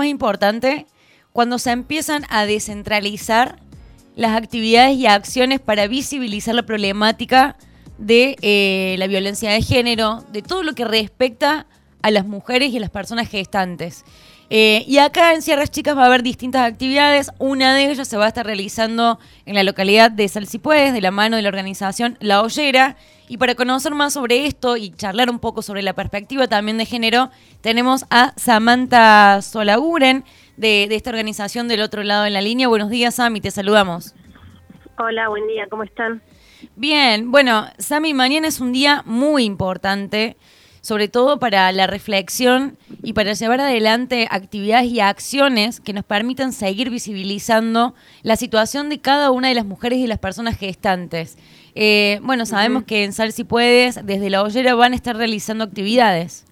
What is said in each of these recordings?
más importante cuando se empiezan a descentralizar las actividades y acciones para visibilizar la problemática de la violencia de género, de todo lo que respecta a las mujeres y a las personas gestantes. Y acá en Sierras Chicas va a haber distintas actividades. Una de ellas se va a estar realizando en la localidad de Sal Si Puedes, de la mano de la organización La Ollera. Y para conocer más sobre esto y charlar un poco sobre la perspectiva también de género, tenemos a Samantha Solaguren de esta organización del otro lado de la línea. Buenos días, Sami, te saludamos. Hola, buen día, ¿cómo están? Bien, bueno, Sami, mañana es un día muy importante, sobre todo para la reflexión y para llevar adelante actividades y acciones que nos permitan seguir visibilizando la situación de cada una de las mujeres y las personas gestantes. Bueno, sabemos que en Sal Si Puedes, desde La Ollera, van a estar realizando actividades.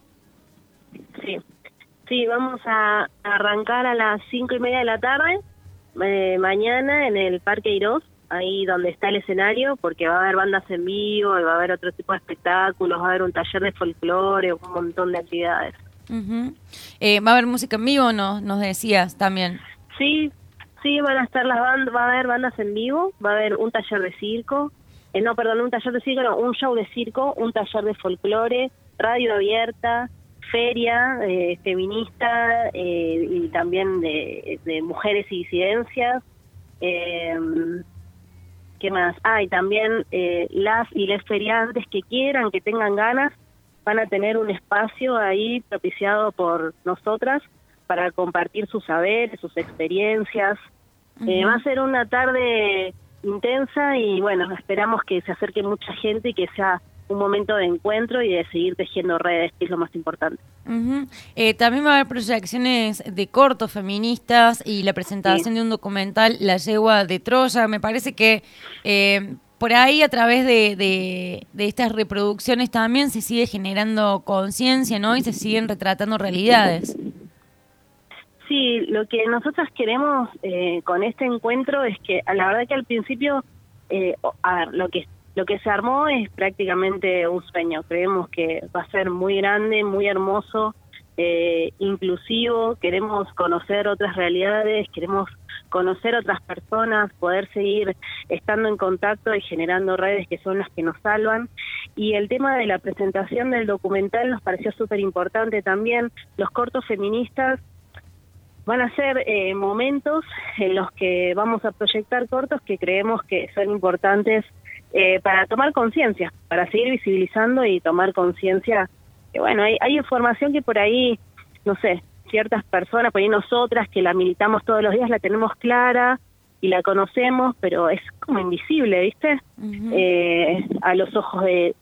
Sí, vamos a arrancar a las 5:30 de la tarde, mañana en el Parque Irós, ahí donde está el escenario, porque va a haber bandas en vivo, y va a haber otro tipo de espectáculos, va a haber un taller de folclore, un montón de actividades. Va a haber música en vivo, nos decías también. Sí, van a estar las bandas, va a haber bandas en vivo, va a haber un taller de circo, un show de circo, un taller de folclore, radio abierta, feria feminista y también de mujeres y disidencias. ¿Qué más? Y también las y les feriantes que quieran, que tengan ganas, van a tener un espacio ahí propiciado por nosotras para compartir sus saberes, sus experiencias. Va a ser una tarde intensa y bueno, esperamos que se acerque mucha gente y que sea un momento de encuentro y de seguir tejiendo redes, que es lo más importante. También va a haber proyecciones de cortos feministas y la presentación de un documental, La Yegua de Troya. Me parece que por ahí, a través de estas reproducciones, también se sigue generando conciencia, ¿no? Y se siguen retratando realidades. Sí, lo que nosotras queremos con este encuentro es que, la verdad que al principio, lo que se armó es prácticamente un sueño. Creemos que va a ser muy grande, muy hermoso, inclusivo. Queremos conocer otras realidades, queremos conocer otras personas, poder seguir estando en contacto y generando redes que son las que nos salvan. Y el tema de la presentación del documental nos pareció súper importante también. Los cortos feministas van a ser momentos en los que vamos a proyectar cortos que creemos que son importantes para tomar conciencia, para seguir visibilizando y tomar conciencia. Que bueno, hay información que por ahí, no sé, ciertas personas, por ahí nosotras que la militamos todos los días, la tenemos clara y la conocemos, pero es como invisible, ¿viste? A los ojos de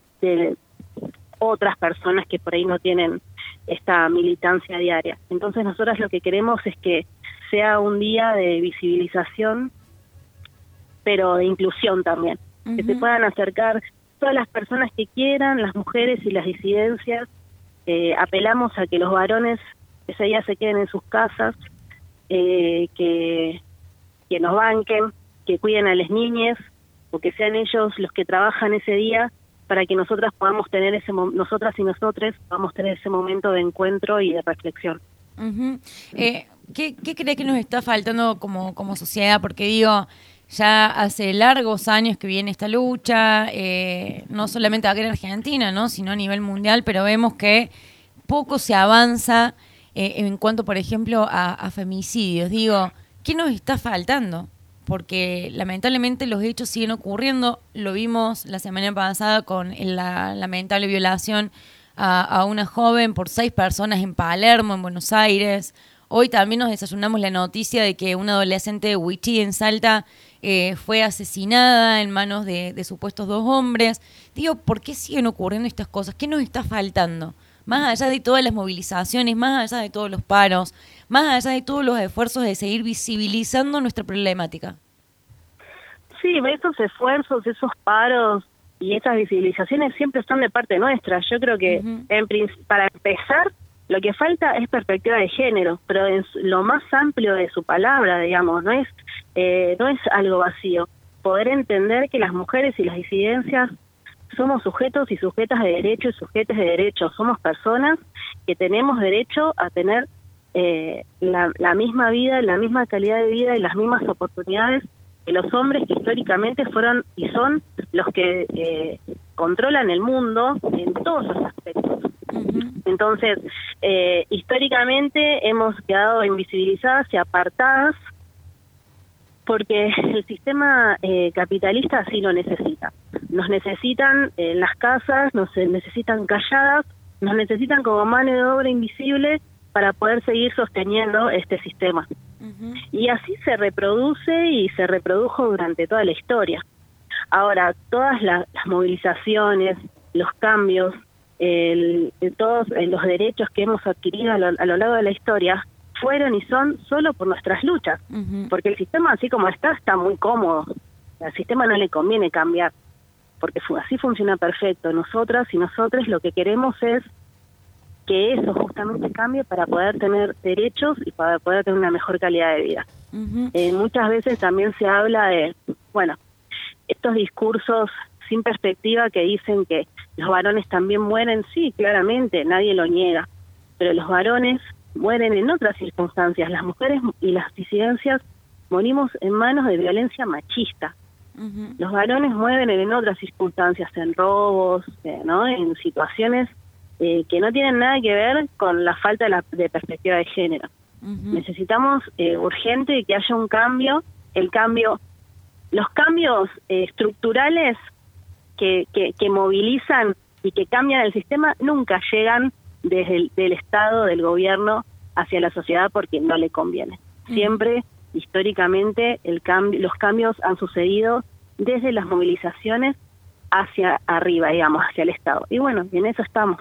otras personas que por ahí no tienen esta militancia diaria. Entonces nosotras lo que queremos es que sea un día de visibilización, pero de inclusión también. Que se puedan acercar todas las personas que quieran, las mujeres y las disidencias. Apelamos a que los varones ese día se queden en sus casas, que nos banquen, que cuiden a las niñas, o que sean ellos los que trabajan ese día para que nosotras podamos tener nosotras y nosotres podamos tener ese momento de encuentro y de reflexión. ¿Qué cree que nos está faltando como sociedad? Porque digo, ya hace largos años que viene esta lucha, no solamente acá en Argentina, ¿no?, sino a nivel mundial, pero vemos que poco se avanza en cuanto, por ejemplo, a femicidios. Digo, ¿qué nos está faltando? Porque lamentablemente los hechos siguen ocurriendo. Lo vimos la semana pasada con la lamentable violación a una joven por 6 personas en Palermo, en Buenos Aires. Hoy también nos desayunamos la noticia de que una adolescente de Huichí, en Salta, fue asesinada en manos de supuestos 2 hombres. Digo, ¿por qué siguen ocurriendo estas cosas? ¿Qué nos está faltando? Más allá de todas las movilizaciones, más allá de todos los paros, más allá de todos los esfuerzos de seguir visibilizando nuestra problemática. Sí, esos esfuerzos, esos paros y esas visibilizaciones siempre están de parte nuestra. Yo creo que para empezar, lo que falta es perspectiva de género, pero en lo más amplio de su palabra, digamos, no es algo vacío. Poder entender que las mujeres y las disidencias somos sujetos y sujetas de derecho y sujetes de derechos. Somos personas que tenemos derecho a tener la misma vida, la misma calidad de vida y las mismas oportunidades que los hombres que históricamente fueron y son los que controlan el mundo en todos los aspectos. Entonces, históricamente hemos quedado invisibilizadas y apartadas porque el sistema capitalista así lo necesita. Nos necesitan en las casas, nos necesitan calladas, nos necesitan como mano de obra invisible para poder seguir sosteniendo este sistema. Y así se reproduce y se reprodujo durante toda la historia. Ahora, todas las movilizaciones, los cambios, todos los derechos que hemos adquirido a lo largo de la historia fueron y son solo por nuestras luchas, porque el sistema así como está muy cómodo, al sistema no le conviene cambiar, porque así funciona perfecto. Nosotras y nosotros lo que queremos es que eso justamente cambie para poder tener derechos y para poder tener una mejor calidad de vida. Muchas veces también se habla de, estos discursos sin perspectiva que dicen que los varones también mueren. Sí, claramente, nadie lo niega, pero los varones mueren en otras circunstancias. Las mujeres y las disidencias morimos en manos de violencia machista. Los varones mueren en otras circunstancias, en robos, en situaciones que no tienen nada que ver con la falta de perspectiva de género. Necesitamos urgente que haya un cambio, los cambios estructurales que movilizan y que cambian el sistema nunca llegan desde del Estado, del gobierno, hacia la sociedad porque no le conviene. Siempre, históricamente, los cambios han sucedido desde las movilizaciones hacia arriba, digamos, hacia el Estado. Y bueno, en eso estamos.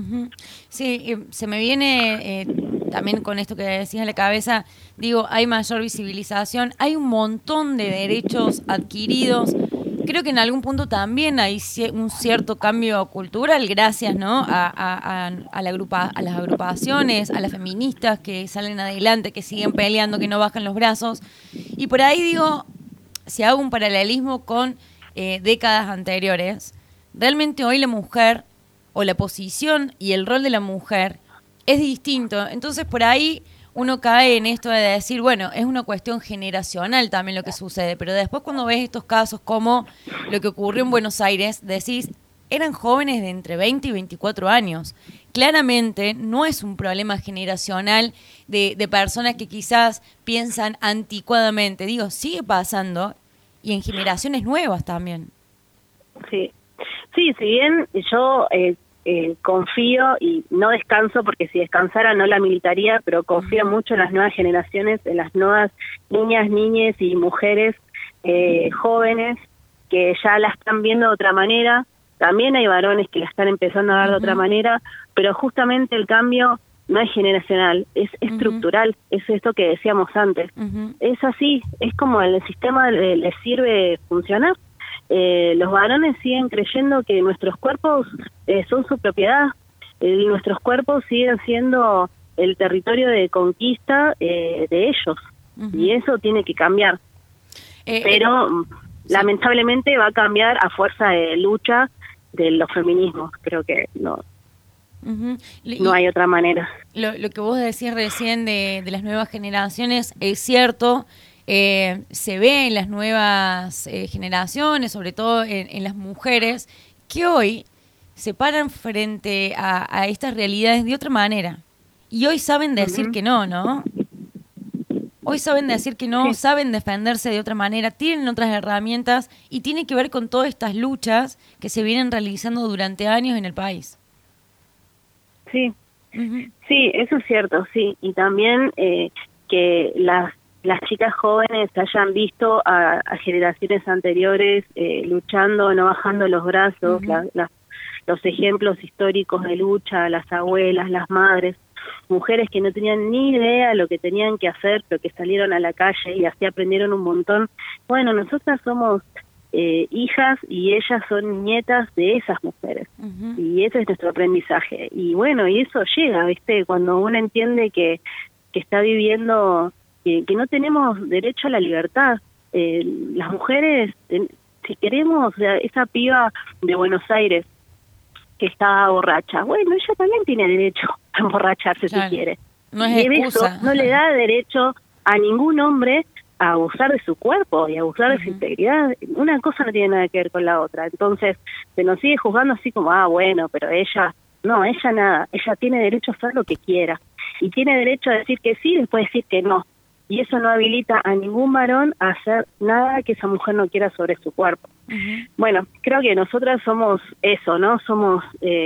Sí, se me viene también con esto que decías en la cabeza, digo, hay mayor visibilización, hay un montón de derechos adquiridos. Creo que en algún punto también hay un cierto cambio cultural gracias, ¿no? a las agrupaciones, a las feministas que salen adelante, que siguen peleando, que no bajan los brazos. Y por ahí digo, si hago un paralelismo con décadas anteriores, realmente hoy la mujer o la posición y el rol de la mujer es distinto. Entonces por ahí uno cae en esto de decir, bueno, es una cuestión generacional también lo que sucede, pero después cuando ves estos casos como lo que ocurrió en Buenos Aires, decís, eran jóvenes de entre 20 y 24 años. Claramente no es un problema generacional de personas que quizás piensan anticuadamente. Digo, sigue pasando y en generaciones nuevas también. Sí, si bien yo confío y no descanso, porque si descansara no la militaría, pero confío mucho en las nuevas generaciones, en las nuevas niñas, niñes y mujeres jóvenes que ya la están viendo de otra manera. También hay varones que la están empezando a ver de otra manera, pero justamente el cambio no es generacional, es estructural, es esto que decíamos antes. Es así, es como el sistema les sirve funcionar. Los varones siguen creyendo que nuestros cuerpos son su propiedad, nuestros cuerpos siguen siendo el territorio de conquista de ellos, y eso tiene que cambiar. Pero lamentablemente va a cambiar a fuerza de lucha de los feminismos, creo que no hay otra manera. Lo que vos decías recién de las nuevas generaciones es cierto. Se ve en las nuevas generaciones, sobre todo en las mujeres, que hoy se paran frente a estas realidades de otra manera. Y hoy saben decir que no, ¿no? Hoy saben decir que no, saben defenderse de otra manera, tienen otras herramientas y tiene que ver con todas estas luchas que se vienen realizando durante años en el país. Sí, sí, eso es cierto, sí. Y también que las chicas jóvenes hayan visto a generaciones anteriores luchando, no bajando los brazos, los ejemplos históricos de lucha, las abuelas, las madres, mujeres que no tenían ni idea de lo que tenían que hacer, pero que salieron a la calle y así aprendieron un montón. Bueno, nosotras somos hijas y ellas son nietas de esas mujeres, y ese es nuestro aprendizaje. Y bueno, y eso llega, ¿viste? Cuando uno entiende que está viviendo... que no tenemos derecho a la libertad. Las mujeres, si queremos, esa piba de Buenos Aires que está borracha, bueno, ella también tiene derecho a emborracharse si quiere. No es y excusa. eso no le da derecho a ningún hombre a abusar de su cuerpo y a abusar de su integridad. Una cosa no tiene nada que ver con la otra. Entonces, se nos sigue juzgando así como, bueno, pero ella, no, ella nada, ella tiene derecho a hacer lo que quiera. Y tiene derecho a decir que sí y después decir que no. Y eso no habilita a ningún varón a hacer nada que esa mujer no quiera sobre su cuerpo. Bueno, creo que nosotras somos eso, ¿no? Somos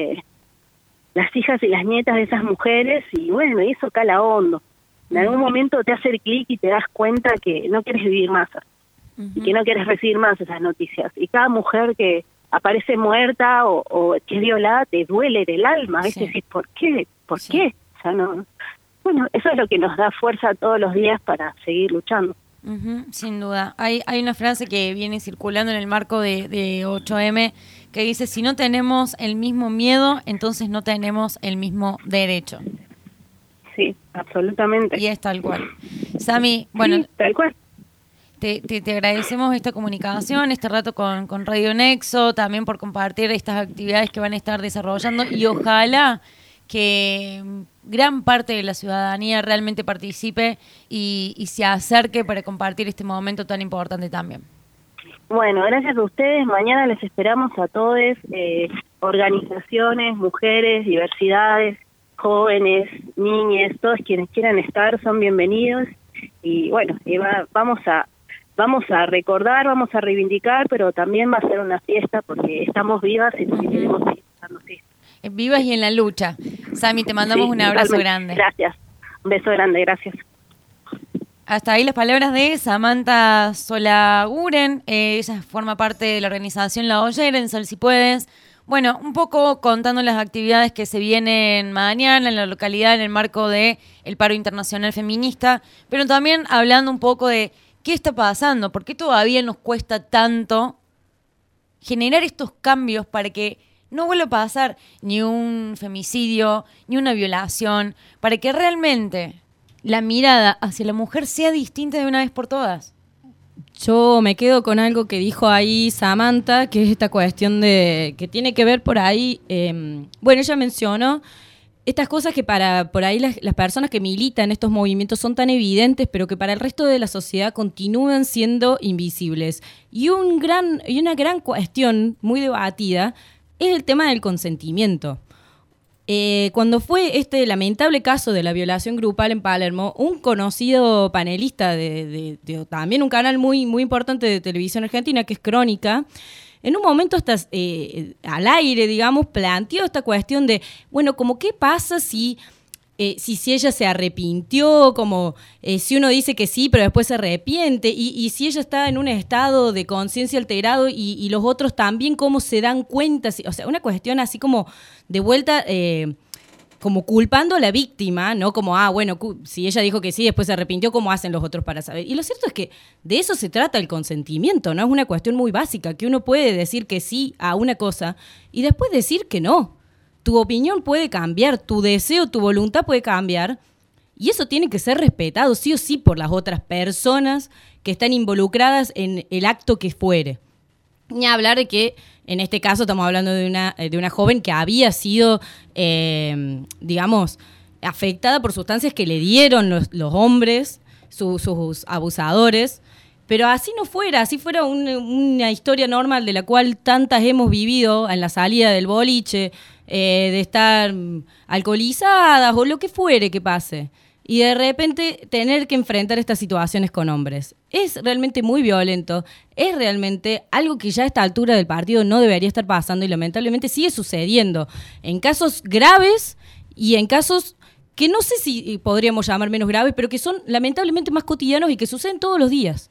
las hijas y las nietas de esas mujeres y bueno, y eso cala hondo. En algún momento te hace el clic y te das cuenta que no quieres vivir más y que no quieres recibir más esas noticias. Y cada mujer que aparece muerta o que es violada te duele del alma. ¿Viste? Decís, ¿por qué? ¿Por qué? O sea, no. Bueno, eso es lo que nos da fuerza todos los días para seguir luchando. Sin duda. Hay una frase que viene circulando en el marco de 8M que dice, si no tenemos el mismo miedo, entonces no tenemos el mismo derecho. Sí, absolutamente. Y es tal cual. Sami, bueno, sí, tal cual. Te agradecemos esta comunicación, este rato con Radio Nexo, también por compartir estas actividades que van a estar desarrollando y ojalá que gran parte de la ciudadanía realmente participe y se acerque para compartir este momento tan importante también. Bueno, gracias a ustedes. Mañana les esperamos a todos, organizaciones, mujeres, diversidades, jóvenes, niñas, todos quienes quieran estar son bienvenidos. Y bueno, vamos a recordar, vamos a reivindicar, pero también va a ser una fiesta porque estamos vivas y queremos seguir estando así. Vivas y en la lucha. Sami, te mandamos un abrazo grande. Gracias. Un beso grande, gracias. Hasta ahí las palabras de Samantha Solaguren. Ella forma parte de la organización La Ollera en Sal Si Puedes. Bueno, un poco contando las actividades que se vienen mañana en la localidad en el marco de el Paro Internacional Feminista, pero también hablando un poco de qué está pasando, por qué todavía nos cuesta tanto generar estos cambios para que no vuelva a pasar ni un femicidio, ni una violación, para que realmente la mirada hacia la mujer sea distinta de una vez por todas. Yo me quedo con algo que dijo ahí Samantha, que es esta cuestión de que tiene que ver por ahí, bueno, ella mencionó estas cosas que para por ahí las personas que militan estos movimientos son tan evidentes, pero que para el resto de la sociedad continúan siendo invisibles. Y una gran cuestión muy debatida es el tema del consentimiento. Cuando fue este lamentable caso de la violación grupal en Palermo, un conocido panelista de también un canal muy, muy importante de televisión argentina, que es Crónica, en un momento hasta al aire, digamos, planteó esta cuestión de, bueno, como qué pasa si ella se arrepintió, como si uno dice que sí, pero después se arrepiente, y si ella está en un estado de conciencia alterado y los otros también, ¿cómo se dan cuenta? O sea, una cuestión así como de vuelta, como culpando a la víctima, ¿no? Como, bueno, si ella dijo que sí, después se arrepintió, ¿cómo hacen los otros para saber? Y lo cierto es que de eso se trata el consentimiento, ¿no? Es una cuestión muy básica, que uno puede decir que sí a una cosa y después decir que no. Tu opinión puede cambiar, tu deseo, tu voluntad puede cambiar y eso tiene que ser respetado sí o sí por las otras personas que están involucradas en el acto que fuere. Ni hablar de que en este caso estamos hablando de una joven que había sido, digamos, afectada por sustancias que le dieron los hombres, sus abusadores. Pero así no fuera, así fuera una historia normal de la cual tantas hemos vivido en la salida del boliche, de estar alcoholizadas o lo que fuere que pase. Y de repente tener que enfrentar estas situaciones con hombres. Es realmente muy violento, es realmente algo que ya a esta altura del partido no debería estar pasando y lamentablemente sigue sucediendo en casos graves y en casos que no sé si podríamos llamar menos graves, pero que son lamentablemente más cotidianos y que suceden todos los días.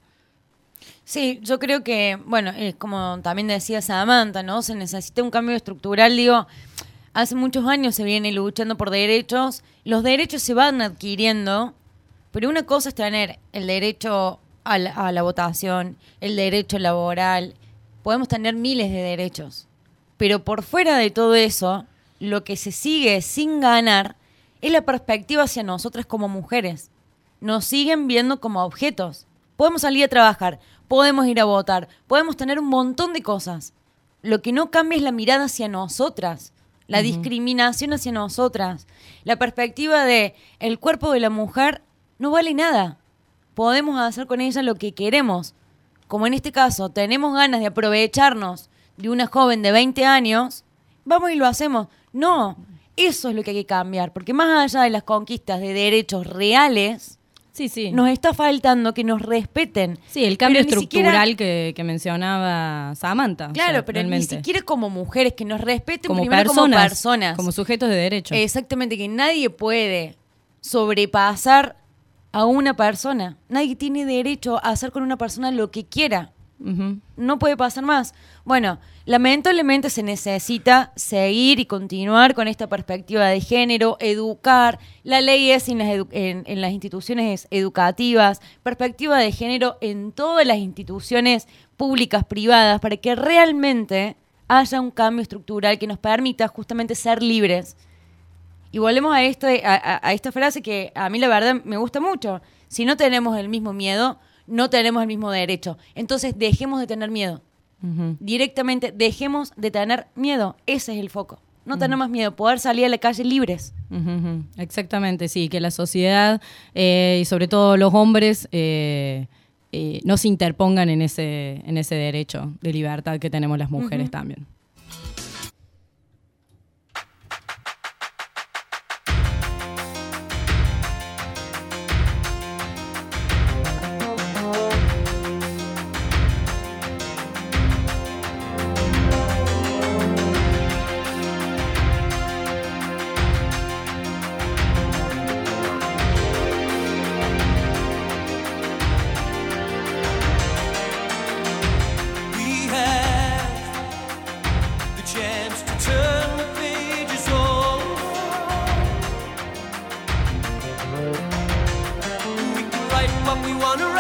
Sí, yo creo que, bueno, como también decía Samantha, ¿no? Se necesita un cambio estructural, digo, hace muchos años se viene luchando por derechos, los derechos se van adquiriendo, pero una cosa es tener el derecho a la votación, el derecho laboral, podemos tener miles de derechos, pero por fuera de todo eso, lo que se sigue sin ganar es la perspectiva hacia nosotras como mujeres. Nos siguen viendo como objetos. Podemos salir a trabajar, podemos ir a votar, podemos tener un montón de cosas. Lo que no cambia es la mirada hacia nosotras. la discriminación hacia nosotras, la perspectiva de el cuerpo de la mujer no vale nada. Podemos hacer con ella lo que queremos. Como en este caso, tenemos ganas de aprovecharnos de una joven de 20 años, vamos y lo hacemos. No, eso es lo que hay que cambiar, porque más allá de las conquistas de derechos reales, sí. nos está faltando que nos respeten. Sí, el cambio Pero ni estructural siquiera, que mencionaba Samantha. claro, o sea, pero realmente. ni siquiera como mujeres, que nos respeten Como primero como personas. Como sujetos de derecho. Exactamente, que nadie puede sobrepasar a una persona. Nadie tiene derecho a hacer con una persona lo que quiera. Ujú. No puede pasar más. Bueno, lamentablemente se necesita seguir y continuar con esta perspectiva de género, educar. La ley es en las instituciones educativas, perspectiva de género en todas las instituciones públicas, privadas, para que realmente haya un cambio estructural que nos permita justamente ser libres. Y volvemos a esta frase que a mí la verdad me gusta mucho. Si no tenemos el mismo miedo, no tenemos el mismo derecho. Entonces dejemos de tener miedo. Ujú. Directamente dejemos de tener miedo. Ese es el foco. No tener más miedo, poder salir a la calle libres. Ujú, ujú. Exactamente, sí, que la sociedad y sobre todo los hombres no se interpongan en ese derecho de libertad que tenemos las mujeres también. We have the chance to turn the pages over. We can write what we want to write.